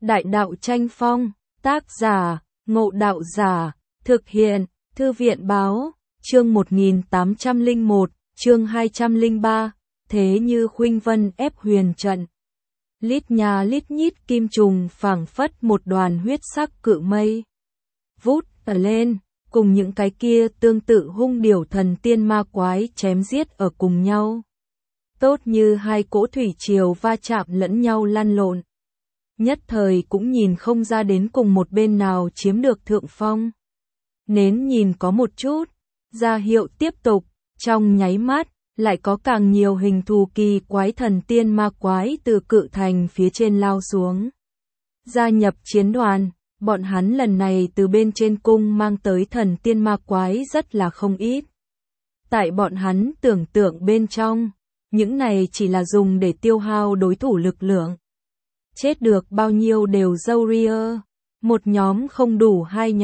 Đại đạo tranh phong, tác giả, Ngộ Đạo Giả, thực hiện, Thư viện báo, chương 1801, chương 203, thế như khuynh vân ép huyền trận. Lít nha lít nhít kim trùng phảng phất một đoàn huyết sắc cự mây. Vút lên, cùng những cái kia tương tự hung điểu thần tiên ma quái chém giết ở cùng nhau. Tốt như hai cỗ thủy triều va chạm lẫn nhau lăn lộn. Nhất thời cũng nhìn không ra đến cùng một bên nào chiếm được thượng phong. Nến nhìn có một chút, ra hiệu tiếp tục, trong nháy mắt, lại có càng nhiều hình thù kỳ quái thần tiên ma quái từ cự thành phía trên lao xuống. Gia nhập chiến đoàn, bọn hắn lần này từ bên trên cung mang tới thần tiên ma quái rất là không ít. Tại bọn hắn tưởng tượng bên trong, những này chỉ là dùng để tiêu hao đối thủ lực lượng. Chết được bao nhiêu đều dâu ria, một nhóm không đủ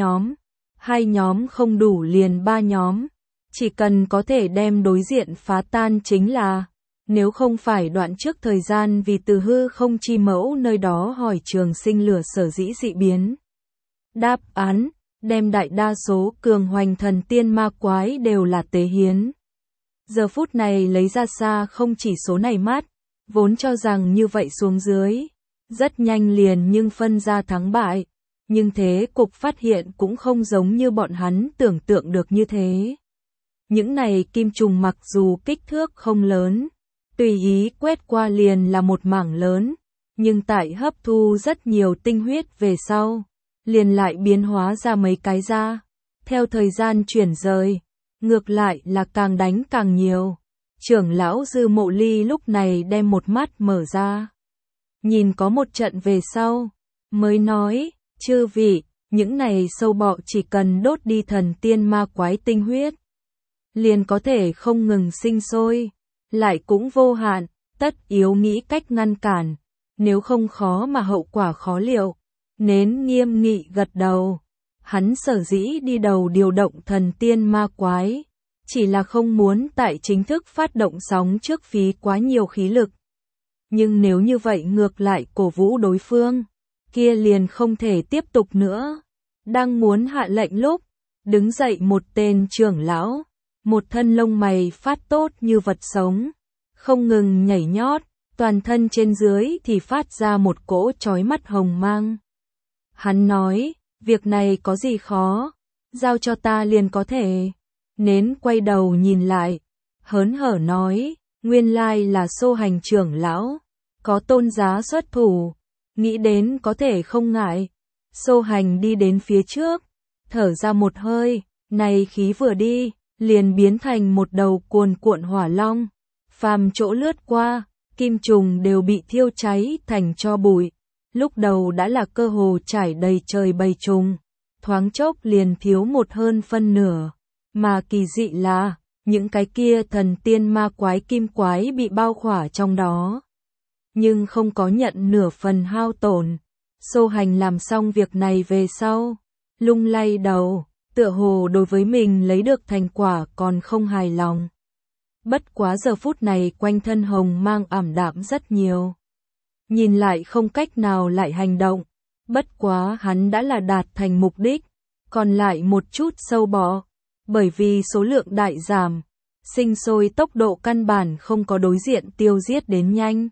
hai nhóm không đủ liền ba nhóm, chỉ cần có thể đem đối diện phá tan chính là, nếu không phải đoạn trước thời gian vì từ hư không chi mẫu nơi đó hỏi trường sinh lửa sở dĩ dị biến. Đáp án, đem đại đa số cường hoành thần tiên ma quái đều là tế hiến. Giờ phút này lấy ra xa không chỉ số này mát, vốn cho rằng như vậy xuống dưới. Rất nhanh liền nhưng phân ra thắng bại, nhưng thế cục phát hiện cũng không giống như bọn hắn tưởng tượng được như thế. Những này kim trùng mặc dù kích thước không lớn, tùy ý quét qua liền là một mảng lớn, nhưng tại hấp thu rất nhiều tinh huyết về sau, liền lại biến hóa ra mấy cái ra. Theo thời gian chuyển rời, ngược lại là càng đánh càng nhiều. Trưởng lão Dư Mộ Ly lúc này đem một mắt mở ra. Nhìn có một trận về sau, mới nói, chư vị, những này sâu bọ chỉ cần đốt đi thần tiên ma quái tinh huyết, liền có thể không ngừng sinh sôi, lại cũng vô hạn, tất yếu nghĩ cách ngăn cản, nếu không khó mà hậu quả khó liệu. Nến nghiêm nghị gật đầu, hắn sở dĩ đi đầu điều động thần tiên ma quái, chỉ là không muốn tại chính thức phát động sóng trước phí quá nhiều khí lực. Nhưng nếu như vậy ngược lại cổ vũ đối phương, kia liền không thể tiếp tục nữa. Đang muốn hạ lệnh lúc, đứng dậy một tên trưởng lão, một thân lông mày phát tốt như vật sống, không ngừng nhảy nhót, toàn thân trên dưới thì phát ra một cỗ chói mắt hồng mang. Hắn nói, việc này có gì khó, giao cho ta liền có thể. Nến quay đầu nhìn lại, hớn hở nói, nguyên lai là Xô Hành trưởng lão, có tôn giá xuất thủ, nghĩ đến có thể không ngại. Xô Hành đi đến phía trước, thở ra một hơi, này khí vừa đi, liền biến thành một đầu cuồn cuộn hỏa long, phàm chỗ lướt qua, kim trùng đều bị thiêu cháy thành tro bụi. Lúc đầu đã là cơ hồ trải đầy trời bầy trùng, thoáng chốc liền thiếu một hơn phân nửa, mà kỳ dị là, những cái kia thần tiên ma quái kim quái bị bao khỏa trong đó, nhưng không có nhận nửa phần hao tổn. Xô Hành làm xong việc này về sau, lung lay đầu, tựa hồ đối với mình lấy được thành quả còn không hài lòng. Bất quá giờ phút này quanh thân hồng mang ảm đạm rất nhiều. Nhìn lại không cách nào lại hành động, bất quá hắn đã là đạt thành mục đích, còn lại một chút sâu bọ, bởi vì số lượng đại giảm, sinh sôi tốc độ căn bản không có đối diện tiêu giết đến nhanh.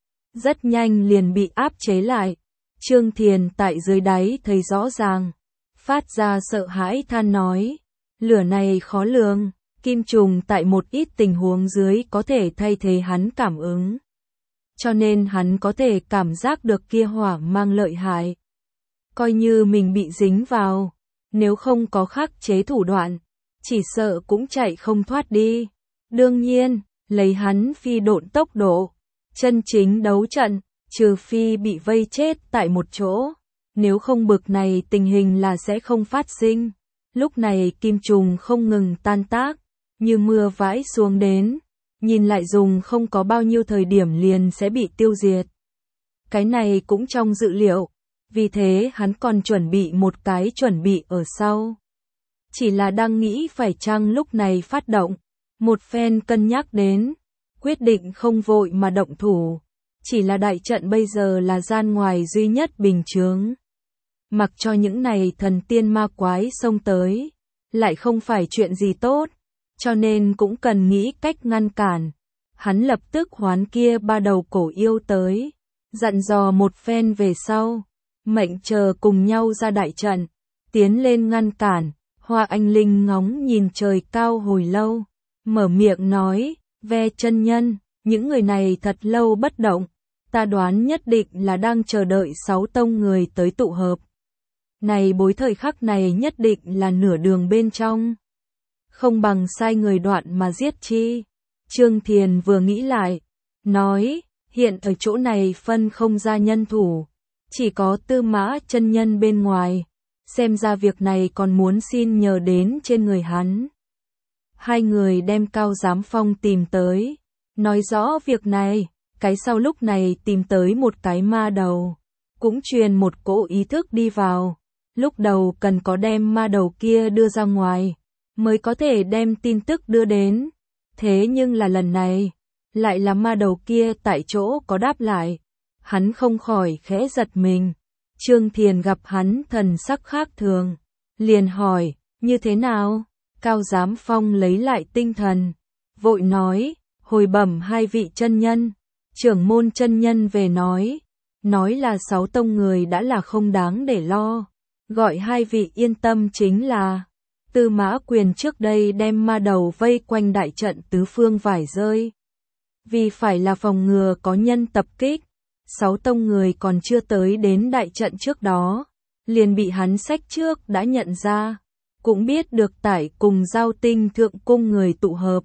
Rất nhanh liền bị áp chế lại, Trương Thiền tại dưới đáy thấy rõ ràng, phát ra sợ hãi than nói, lửa này khó lường, kim trùng tại một ít tình huống dưới có thể thay thế hắn cảm ứng. Cho nên hắn có thể cảm giác được kia hỏa mang lợi hại. Coi như mình bị dính vào, nếu không có khắc chế thủ đoạn, chỉ sợ cũng chạy không thoát đi. Đương nhiên, lấy hắn phi độn tốc độ, chân chính đấu trận, trừ phi bị vây chết tại một chỗ, nếu không bực này tình hình là sẽ không phát sinh. Lúc này kim trùng không ngừng tan tác, như mưa vãi xuống đến, nhìn lại dùng không có bao nhiêu thời điểm liền sẽ bị tiêu diệt. Cái này cũng trong dự liệu, vì thế hắn còn chuẩn bị một cái chuẩn bị ở sau. Chỉ là đang nghĩ phải chăng lúc này phát động, một phen cân nhắc đến, quyết định không vội mà động thủ. Chỉ là đại trận bây giờ là gian ngoài duy nhất bình chướng. Mặc cho những này thần tiên ma quái xông tới, lại không phải chuyện gì tốt, cho nên cũng cần nghĩ cách ngăn cản. Hắn lập tức hoán kia 3 đầu cổ yêu tới, dặn dò một phen về sau, mệnh chờ cùng nhau ra đại trận, tiến lên ngăn cản. Hoa Anh Linh ngóng nhìn trời cao hồi lâu, mở miệng nói, Ve chân nhân, những người này thật lâu bất động, ta đoán nhất định là đang chờ đợi 6 tông người tới tụ hợp. Này bối thời khắc này nhất định là nửa đường bên trong. Không bằng sai người đoạn mà giết chi. Trương Thiền vừa nghĩ lại, nói, hiện ở chỗ này phân không ra nhân thủ, chỉ có Tư Mã chân nhân bên ngoài, xem ra việc này còn muốn xin nhờ đến trên người hắn. Hai người đem Cao Giám Phong tìm tới, nói rõ việc này, cái sau lúc này tìm tới một cái ma đầu, cũng truyền một cỗ ý thức đi vào, lúc đầu cần có đem ma đầu kia đưa ra ngoài, mới có thể đem tin tức đưa đến, thế nhưng là lần này, lại là ma đầu kia tại chỗ có đáp lại, hắn không khỏi khẽ giật mình. Trương Thiền gặp hắn thần sắc khác thường, liền hỏi, như thế nào? Cao Giám Phong lấy lại tinh thần, vội nói, hồi bẩm hai vị chân nhân, trưởng môn chân nhân về nói là 6 tông người đã là không đáng để lo, gọi hai vị yên tâm chính là, Tư Mã Quyền trước đây đem ma đầu vây quanh đại trận tứ phương vải rơi. Vì phải là phòng ngừa có nhân tập kích, 6 tông người còn chưa tới đến đại trận trước đó, liền bị hắn sách trước đã nhận ra, cũng biết được tại cùng Giao Tinh thượng cung người tụ hợp.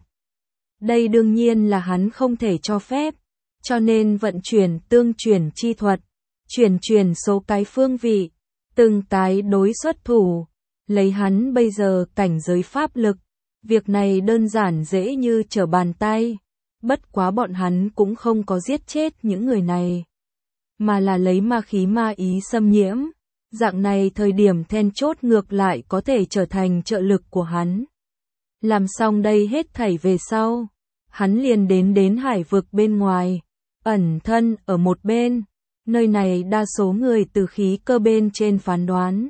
Đây đương nhiên là hắn không thể cho phép, cho nên vận chuyển tương chuyển chi thuật, chuyển số cái phương vị, từng cái đối xuất thủ, lấy hắn bây giờ cảnh giới pháp lực, việc này đơn giản dễ như trở bàn tay, bất quá bọn hắn cũng không có giết chết những người này, mà là lấy ma khí ma ý xâm nhiễm, dạng này thời điểm then chốt ngược lại có thể trở thành trợ lực của hắn. Làm xong đây hết thảy về sau, hắn liền đến hải vực bên ngoài, ẩn thân ở một bên, nơi này đa số người từ khí cơ bên trên phán đoán,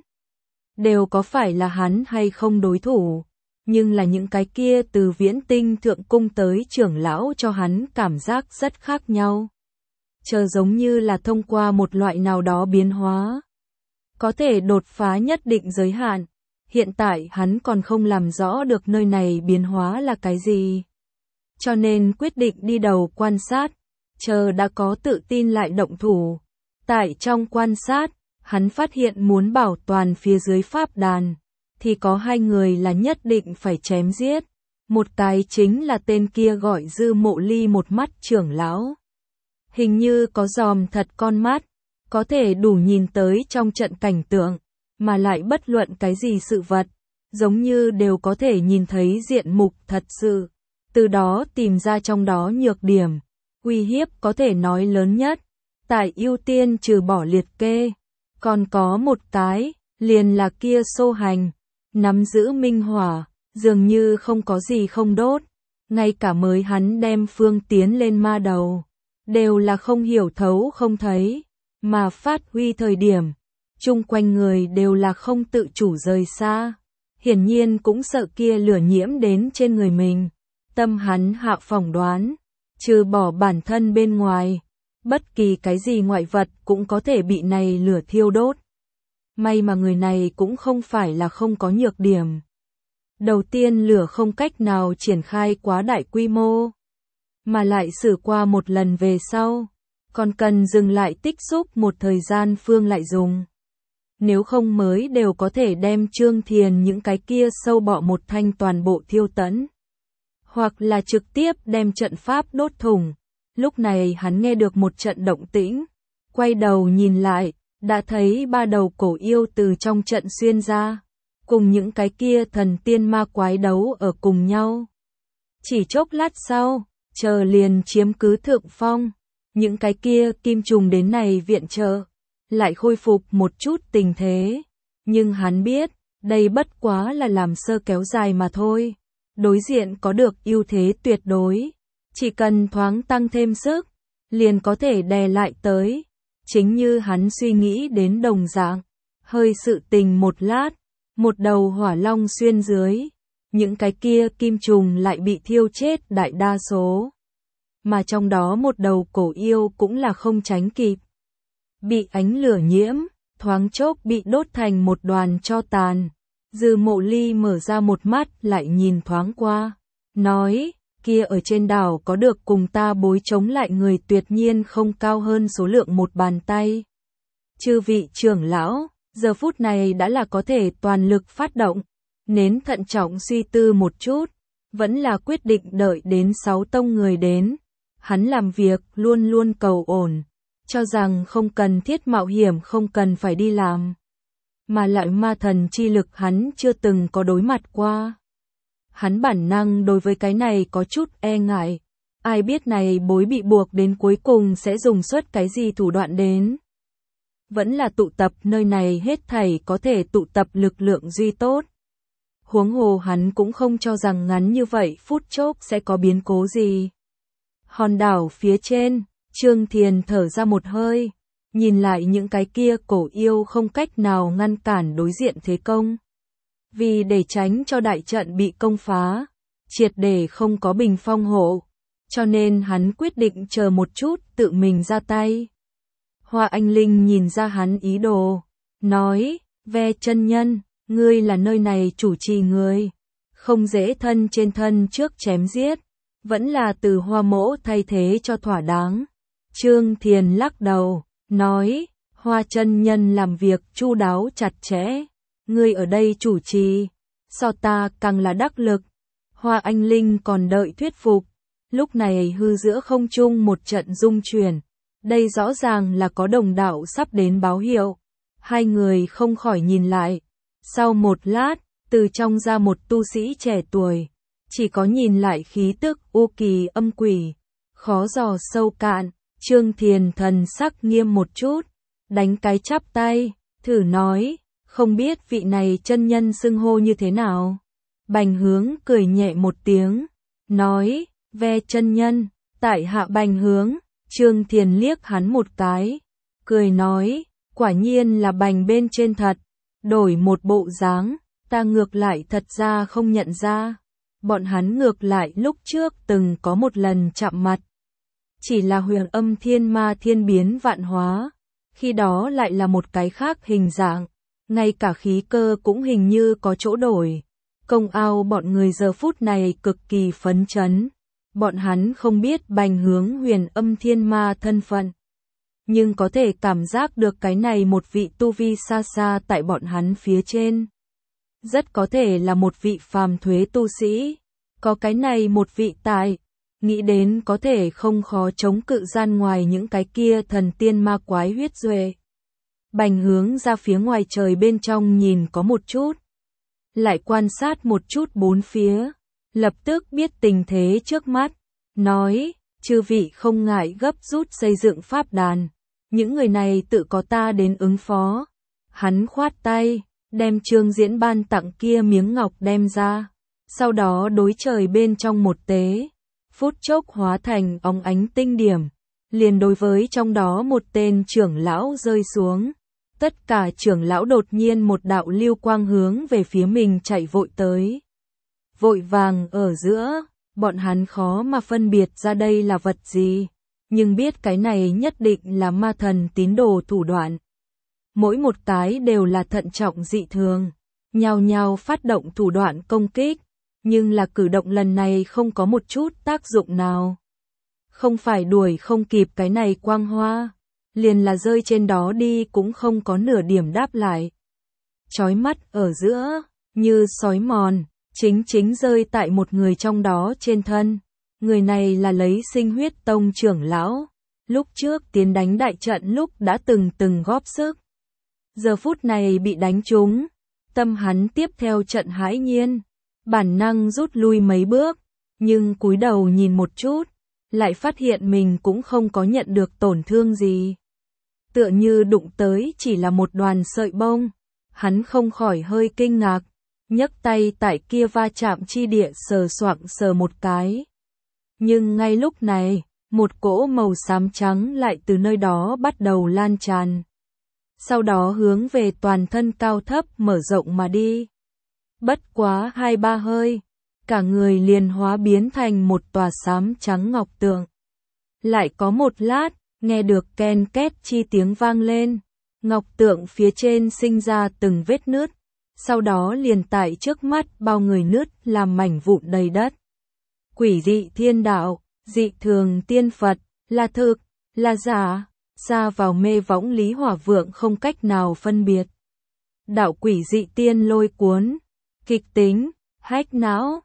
đều có phải là hắn hay không đối thủ, nhưng là những cái kia từ Viễn Tinh thượng cung tới trưởng lão cho hắn cảm giác rất khác nhau. Chờ giống như là thông qua một loại nào đó biến hóa, có thể đột phá nhất định giới hạn. Hiện tại hắn còn không làm rõ được nơi này biến hóa là cái gì, cho nên quyết định đi đầu quan sát, chờ đã có tự tin lại động thủ. Tại trong quan sát, hắn phát hiện muốn bảo toàn phía dưới pháp đàn, thì có hai người là nhất định phải chém giết. Một cái chính là tên kia gọi Dư Mộ Ly một mắt trưởng lão. Hình như có dòm thật con mắt, có thể đủ nhìn tới trong trận cảnh tượng, mà lại bất luận cái gì sự vật, giống như đều có thể nhìn thấy diện mục thật sự, từ đó tìm ra trong đó nhược điểm, uy hiếp có thể nói lớn nhất. Tại ưu tiên trừ bỏ liệt kê, còn có một cái, liền là kia Xô Hành, nắm giữ minh hỏa, dường như không có gì không đốt, ngay cả mới hắn đem phương tiến lên ma đầu, đều là không hiểu thấu không thấy, mà phát huy thời điểm, chung quanh người đều là không tự chủ rời xa, hiển nhiên cũng sợ kia lửa nhiễm đến trên người mình, tâm hắn hạ phỏng đoán, trừ bỏ bản thân bên ngoài, bất kỳ cái gì ngoại vật cũng có thể bị này lửa thiêu đốt. May mà người này cũng không phải là không có nhược điểm. Đầu tiên lửa không cách nào triển khai quá đại quy mô, mà lại xử qua một lần về sau, còn cần dừng lại tích xúc một thời gian phương lại dùng. Nếu không mới đều có thể đem Trương Thiền những cái kia sâu bọ một thanh toàn bộ thiêu tẫn, hoặc là trực tiếp đem trận pháp đốt thủng. Lúc này hắn nghe được một trận động tĩnh, quay đầu nhìn lại, đã thấy 3 đầu cổ yêu từ trong trận xuyên ra, cùng những cái kia thần tiên ma quái đấu ở cùng nhau. Chỉ chốc lát sau, chờ liền chiếm cứ thượng phong, những cái kia kim trùng đến này viện trợ, lại khôi phục một chút tình thế, nhưng hắn biết, đây bất quá là làm sơ kéo dài mà thôi, đối diện có được ưu thế tuyệt đối. Chỉ cần thoáng tăng thêm sức, liền có thể đè lại tới. Chính như hắn suy nghĩ đến đồng dạng, hơi sự tình một lát, một đầu hỏa long xuyên dưới, những cái kia kim trùng lại bị thiêu chết đại đa số. Mà trong đó một đầu cổ yêu cũng là không tránh kịp. Bị ánh lửa nhiễm, thoáng chốc bị đốt thành một đoàn tro tàn. Dư Mộ Ly mở ra một mắt lại nhìn thoáng qua, nói, kia ở trên đảo có được cùng ta bối chống lại người tuyệt nhiên không cao hơn số lượng một bàn tay. Chư vị trưởng lão, giờ phút này đã là có thể toàn lực phát động, nến thận trọng suy tư một chút, vẫn là quyết định đợi đến 6 tông người đến. Hắn làm việc luôn luôn cầu ổn, cho rằng không cần thiết mạo hiểm không cần phải đi làm. Mà lại ma thần chi lực hắn chưa từng có đối mặt qua. Hắn bản năng đối với cái này có chút e ngại. Ai biết này bối bị buộc đến cuối cùng sẽ dùng suất cái gì thủ đoạn đến. Vẫn là tụ tập nơi này hết thảy có thể tụ tập lực lượng duy tốt. Huống hồ hắn cũng không cho rằng ngắn như vậy phút chốc sẽ có biến cố gì. Hòn đảo phía trên, Trương Thiền thở ra một hơi, nhìn lại những cái kia cổ yêu không cách nào ngăn cản đối diện thế công. Vì để tránh cho đại trận bị công phá, triệt để không có bình phong hộ, cho nên hắn quyết định chờ một chút tự mình ra tay. Hoa Anh Linh nhìn ra hắn ý đồ, nói, Ve chân nhân, ngươi là nơi này chủ trì người, không dễ thân trên thân trước chém giết, vẫn là từ Hoa mỗ thay thế cho thỏa đáng. Trương Thiền lắc đầu, nói, Hoa chân nhân làm việc chu đáo chặt chẽ, ngươi ở đây chủ trì, so ta càng là đắc lực. Hoa Anh Linh còn đợi thuyết phục, lúc này hư giữa không trung một trận rung chuyển, đây rõ ràng là có đồng đạo sắp đến báo hiệu. Hai người không khỏi nhìn lại, sau một lát, từ trong ra một tu sĩ trẻ tuổi, chỉ có nhìn lại khí tức u kỳ âm quỷ, khó dò sâu cạn. Trương Thiền thần sắc nghiêm một chút, đánh cái chắp tay, thử nói, không biết vị này chân nhân xưng hô như thế nào. Bành Hướng cười nhẹ một tiếng, nói, Ve chân nhân, tại hạ Bành Hướng. Trương Thiền liếc hắn một cái, cười nói, quả nhiên là Bành bên trên thật, đổi một bộ dáng, ta ngược lại thật ra không nhận ra. Bọn hắn ngược lại lúc trước từng có một lần chạm mặt. Chỉ là Huyền Âm Thiên Ma thiên biến vạn hóa, khi đó lại là một cái khác hình dạng, ngay cả khí cơ cũng hình như có chỗ đổi. Công ao bọn người giờ phút này cực kỳ phấn chấn, bọn hắn không biết Bành Hướng Huyền Âm Thiên Ma thân phận, nhưng có thể cảm giác được cái này một vị tu vi xa xa tại bọn hắn phía trên. Rất có thể là một vị phàm thuế tu sĩ, có cái này một vị tại. Nghĩ đến có thể không khó chống cự gian ngoài những cái kia thần tiên ma quái huyết duệ. Bành Hướng ra phía ngoài trời bên trong nhìn có một chút, lại quan sát một chút bốn phía, lập tức biết tình thế trước mắt, nói, chư vị không ngại gấp rút xây dựng pháp đàn, những người này tự có ta đến ứng phó. Hắn khoát tay, đem Trương Diễn ban tặng kia miếng ngọc đem ra, sau đó đối trời bên trong một tế. Phút chốc hóa thành óng ánh tinh điểm, liền đối với trong đó một tên trưởng lão rơi xuống. Tất cả trưởng lão đột nhiên một đạo lưu quang hướng về phía mình chạy vội tới. Vội vàng ở giữa, bọn hắn khó mà phân biệt ra đây là vật gì, nhưng biết cái này nhất định là ma thần tín đồ thủ đoạn. Mỗi một cái đều là thận trọng dị thường, nhao nhao phát động thủ đoạn công kích. Nhưng là cử động lần này không có một chút tác dụng nào. Không phải đuổi không kịp cái này quang hoa, liền là rơi trên đó đi cũng không có nửa điểm đáp lại. Chói mắt ở giữa, như sói mòn, chính rơi tại một người trong đó trên thân. Người này là lấy Sinh Huyết Tông trưởng lão, lúc trước tiến đánh đại trận lúc đã từng góp sức. Giờ phút này bị đánh trúng, tâm hắn tiếp theo trận hãi nhiên. Bản năng rút lui mấy bước, nhưng cúi đầu nhìn một chút, lại phát hiện mình cũng không có nhận được tổn thương gì. Tựa như đụng tới chỉ là một đoàn sợi bông, hắn không khỏi hơi kinh ngạc, nhấc tay tại kia va chạm chi địa sờ soạng sờ một cái. Nhưng ngay lúc này, một cỗ màu xám trắng lại từ nơi đó bắt đầu lan tràn. Sau đó hướng về toàn thân cao thấp mở rộng mà đi. Bất quá 2-3 hơi, cả người liền hóa biến thành một tòa xám trắng ngọc tượng. Lại có một lát, nghe được ken két chi tiếng vang lên, ngọc tượng phía trên sinh ra từng vết nứt, sau đó liền tại trước mắt bao người nứt làm mảnh vụn đầy đất. Quỷ dị thiên đạo, dị thường tiên Phật, là thực, là giả, xa vào mê võng Lý Hỏa Vượng không cách nào phân biệt. Đạo quỷ dị tiên lôi cuốn, kịch tính, hách não,